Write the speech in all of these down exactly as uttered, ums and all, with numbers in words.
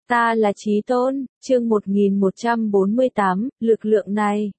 Ta là Chí Tôn, chương một nghìn một trăm bốn mươi tám, lực lượng này.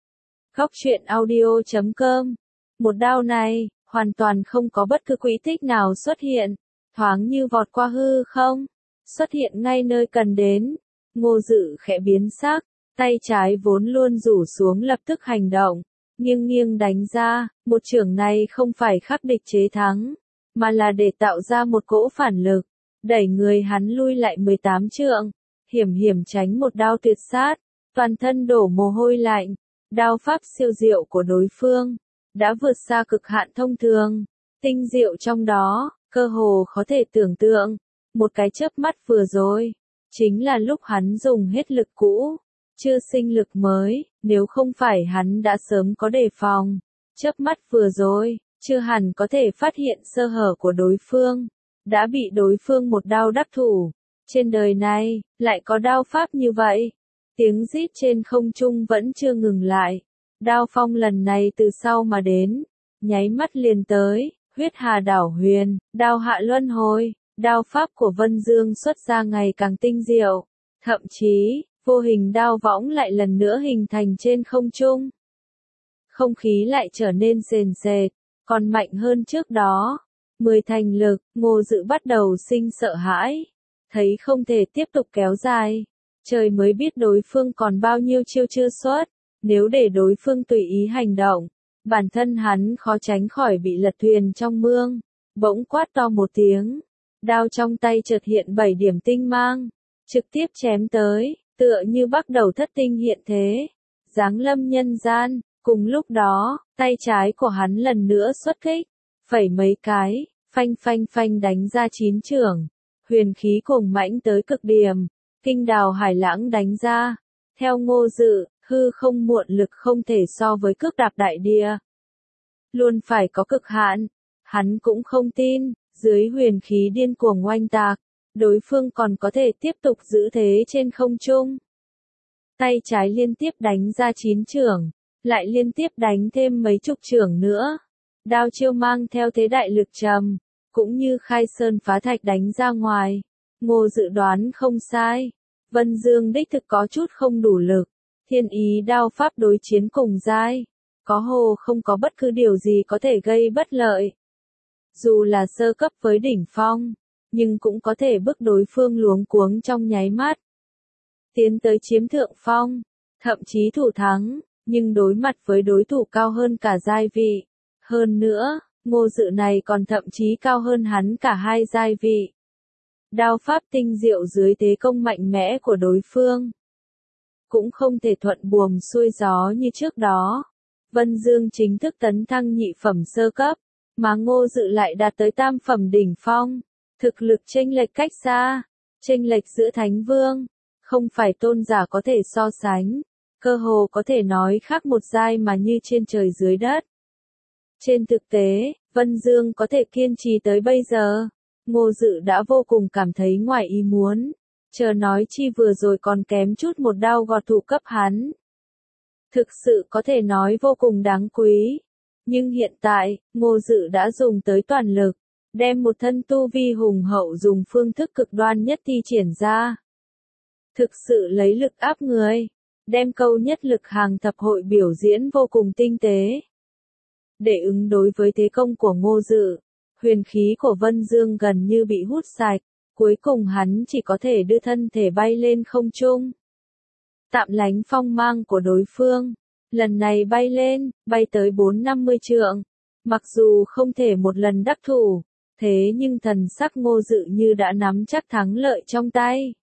Góc truyện audio chấm com. Một đao này, hoàn toàn không có bất cứ quỹ tích nào xuất hiện, thoáng như vọt qua hư không, xuất hiện ngay nơi cần đến. Ngô Dự khẽ biến sắc, tay trái vốn luôn rủ xuống lập tức hành động, nghiêng nghiêng đánh ra, một chưởng này không phải khắc địch chế thắng, mà là để tạo ra một cỗ phản lực, đẩy người hắn lui lại mười tám trượng, hiểm hiểm tránh một đao tuyệt sát, toàn thân đổ mồ hôi lạnh. Đao pháp siêu diệu của đối phương đã vượt xa cực hạn thông thường, tinh diệu trong đó, cơ hồ khó thể tưởng tượng. Một cái chớp mắt vừa rồi, chính là lúc hắn dùng hết lực cũ, chưa sinh lực mới, nếu không phải hắn đã sớm có đề phòng. Chớp mắt vừa rồi, chưa hẳn có thể phát hiện sơ hở của đối phương, đã bị đối phương một đao đắc thủ. Trên đời này, lại có đao pháp như vậy. Tiếng rít trên không trung vẫn chưa ngừng lại. Đao phong lần này từ sau mà đến, nháy mắt liền tới, huyết hà đảo huyền, đao hạ luân hồi. Đao pháp của Vân Dương xuất ra ngày càng tinh diệu, thậm chí, vô hình đao võng lại lần nữa hình thành trên không trung. Không khí lại trở nên sền sệt, còn mạnh hơn trước đó. Mười thành lực, Ngô Dự bắt đầu sinh sợ hãi, thấy không thể tiếp tục kéo dài. Trời mới biết đối phương còn bao nhiêu chiêu chưa xuất, nếu để đối phương tùy ý hành động, bản thân hắn khó tránh khỏi bị lật thuyền trong mương. Bỗng quát to một tiếng, đao trong tay chợt hiện bảy điểm tinh mang, trực tiếp chém tới, tựa như bắt đầu thất tinh hiện thế, giáng lâm nhân gian. Cùng lúc đó, tay trái của hắn lần nữa xuất kích, phẩy mấy cái, phanh phanh phanh đánh ra chín chưởng, huyền khí cuồng mãnh tới cực điểm. Kinh đào hải lãng đánh ra, theo Ngô Dự, hư không muộn lực không thể so với cước đạp đại địa. Luôn phải có cực hạn, hắn cũng không tin, dưới huyền khí điên cuồng oanh tạc, đối phương còn có thể tiếp tục giữ thế trên không trung. Tay trái liên tiếp đánh ra chín chưởng, lại liên tiếp đánh thêm mấy chục chưởng nữa. Đao chiêu mang theo thế đại lực trầm, cũng như khai sơn phá thạch đánh ra ngoài. Ngô Dự đoán không sai, Vân Dương đích thực có chút không đủ lực, thiên ý đao pháp đối chiến cùng giai, có hồ không có bất cứ điều gì có thể gây bất lợi. Dù là sơ cấp với đỉnh phong, nhưng cũng có thể bức đối phương luống cuống trong nháy mắt. Tiến tới chiếm thượng phong, thậm chí thủ thắng, nhưng đối mặt với đối thủ cao hơn cả giai vị. Hơn nữa, Ngô Dự này còn thậm chí cao hơn hắn cả hai giai vị. Đao pháp tinh diệu dưới thế công mạnh mẽ của đối phương, cũng không thể thuận buồm xuôi gió như trước đó. Vân Dương chính thức tấn thăng nhị phẩm sơ cấp, mà Ngô Dự lại đạt tới tam phẩm đỉnh phong. Thực lực chênh lệch cách xa, chênh lệch giữa thánh vương, không phải tôn giả có thể so sánh, cơ hồ có thể nói khác một giai mà như trên trời dưới đất. Trên thực tế, Vân Dương có thể kiên trì tới bây giờ, Ngô Dự đã vô cùng cảm thấy ngoài ý muốn, chờ nói chi vừa rồi còn kém chút một đao gọt thủ cấp hắn. Thực sự có thể nói vô cùng đáng quý, nhưng hiện tại, Ngô Dự đã dùng tới toàn lực, đem một thân tu vi hùng hậu dùng phương thức cực đoan nhất thi triển ra. Thực sự lấy lực áp người, đem câu nhất lực hàng thập hội biểu diễn vô cùng tinh tế. Để ứng đối với thế công của Ngô Dự, huyền khí của Vân Dương gần như bị hút sạch, cuối cùng hắn chỉ có thể đưa thân thể bay lên không trung. Tạm lánh phong mang của đối phương, lần này bay lên, bay tới bốn năm mươi trượng. Mặc dù không thể một lần đắc thủ, thế nhưng thần sắc Ngô Dự như đã nắm chắc thắng lợi trong tay.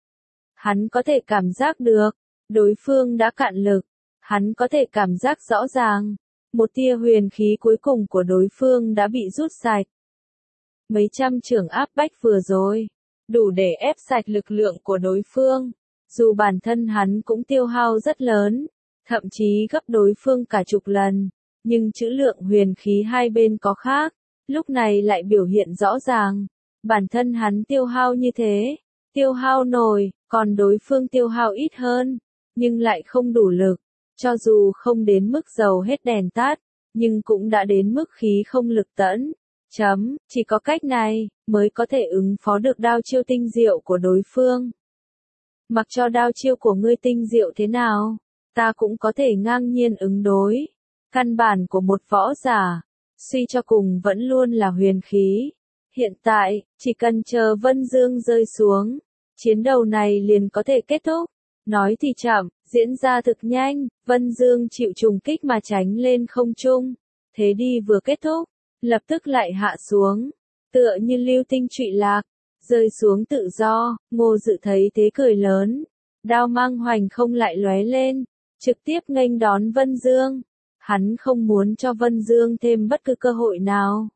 Hắn có thể cảm giác được, đối phương đã cạn lực, hắn có thể cảm giác rõ ràng, một tia huyền khí cuối cùng của đối phương đã bị rút sạch. Mấy trăm chưởng áp bách vừa rồi, đủ để ép sạch lực lượng của đối phương, dù bản thân hắn cũng tiêu hao rất lớn, thậm chí gấp đối phương cả chục lần, nhưng trữ lượng huyền khí hai bên có khác, lúc này lại biểu hiện rõ ràng, bản thân hắn tiêu hao như thế, tiêu hao nổi, còn đối phương tiêu hao ít hơn, nhưng lại không đủ lực, cho dù không đến mức dầu hết đèn tắt, nhưng cũng đã đến mức khí không lực tẫn. Chấm, chỉ có cách này, mới có thể ứng phó được đao chiêu tinh diệu của đối phương. Mặc cho đao chiêu của ngươi tinh diệu thế nào, ta cũng có thể ngang nhiên ứng đối. Căn bản của một võ giả, suy cho cùng vẫn luôn là huyền khí. Hiện tại, chỉ cần chờ Vân Dương rơi xuống, chiến đấu này liền có thể kết thúc. Nói thì chậm, diễn ra thực nhanh, Vân Dương chịu trùng kích mà tránh lên không trung. Thế đi vừa kết thúc, lập tức lại hạ xuống, tựa như lưu tinh trụy lạc, rơi xuống tự do. Ngô Dự thấy thế cười lớn, đao mang hoành không lại lóe lên, trực tiếp nghênh đón Vân Dương. Hắn không muốn cho Vân Dương thêm bất cứ cơ hội nào.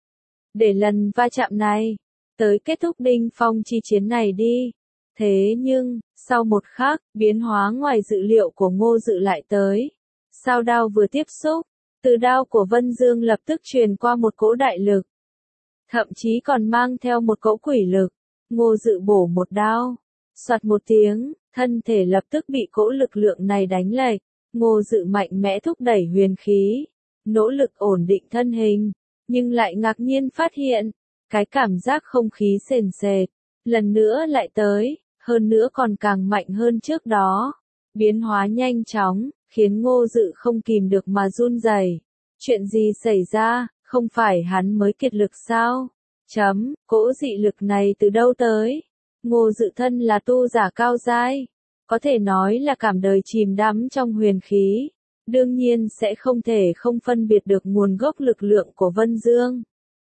Để lần va chạm này, tới kết thúc đỉnh phong chi chiến này đi. Thế nhưng, sau một khắc, biến hóa ngoài dự liệu của Ngô Dự lại tới. Sao đao vừa tiếp xúc, từ đao của Vân Dương lập tức truyền qua một cỗ đại lực. Thậm chí còn mang theo một cỗ quỷ lực. Ngô Dự bổ một đao. Soạt một tiếng, thân thể lập tức bị cỗ lực lượng này đánh lệch. Ngô Dự mạnh mẽ thúc đẩy huyền khí, nỗ lực ổn định thân hình, nhưng lại ngạc nhiên phát hiện, cái cảm giác không khí sền sệt, lần nữa lại tới, hơn nữa còn càng mạnh hơn trước đó. Biến hóa nhanh chóng, khiến Ngô Dự không kìm được mà run rẩy. Chuyện gì xảy ra, không phải hắn mới kiệt lực sao? Chấm, cỗ dị lực này từ đâu tới? Ngô Dự thân là tu giả cao giai, có thể nói là cảm đời chìm đắm trong huyền khí, đương nhiên sẽ không thể không phân biệt được nguồn gốc lực lượng của Vân Dương.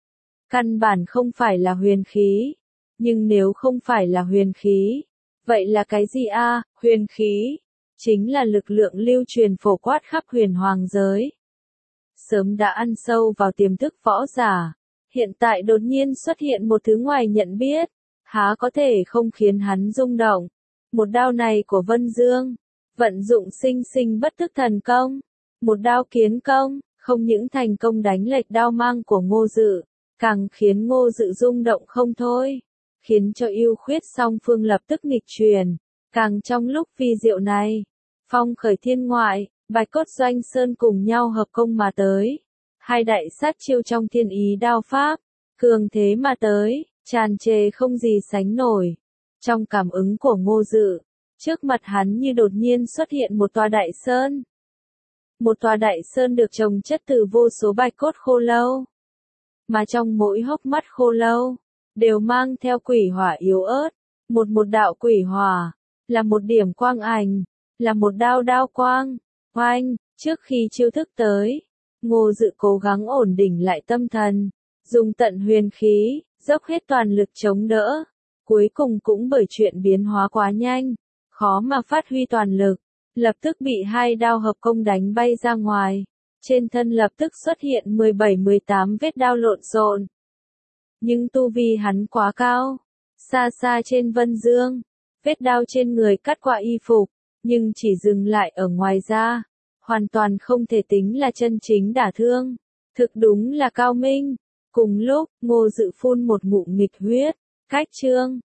Căn bản không phải là huyền khí, nhưng nếu không phải là huyền khí, vậy là cái gì a? À? Huyền khí chính là lực lượng lưu truyền phổ quát khắp huyền hoàng giới. Sớm đã ăn sâu vào tiềm thức võ giả, hiện tại đột nhiên xuất hiện một thứ ngoài nhận biết, há có thể không khiến hắn rung động. Một đao này của Vân Dương, vận dụng sinh sinh bất thức thần công, một đao kiến công, không những thành công đánh lệch đao mang của Ngô Dự, càng khiến Ngô Dự rung động không thôi, khiến cho ưu khuyết song phương lập tức nghịch truyền. Càng trong lúc vi diệu này, Phong Khởi Thiên Ngoại, Bạch Cốt Doanh Sơn cùng nhau hợp công mà tới, hai đại sát chiêu trong thiên ý đao pháp, cường thế mà tới, tràn trề không gì sánh nổi. Trong cảm ứng của Ngô Dự, trước mặt hắn như đột nhiên xuất hiện một tòa đại sơn. Một tòa đại sơn được trồng chất từ vô số bạch cốt khô lâu. Mà trong mỗi hốc mắt khô lâu, đều mang theo quỷ hỏa yếu ớt. Một một đạo quỷ hỏa, là một điểm quang ảnh, là một đao đao quang. Oanh, trước khi chiêu thức tới, Ngô Dự cố gắng ổn định lại tâm thần, dùng tận huyền khí, dốc hết toàn lực chống đỡ. Cuối cùng cũng bởi chuyện biến hóa quá nhanh, khó mà phát huy toàn lực, lập tức bị hai đao hợp công đánh bay ra ngoài. Trên thân lập tức xuất hiện mười bảy mười tám vết đao lộn xộn. Nhưng tu vi hắn quá cao, xa xa trên Vân Dương, vết đao trên người cắt qua y phục, nhưng chỉ dừng lại ở ngoài da, hoàn toàn không thể tính là chân chính đả thương. Thực đúng là cao minh. Cùng lúc, Ngô Dự phun một ngụm nghịch huyết, cách chương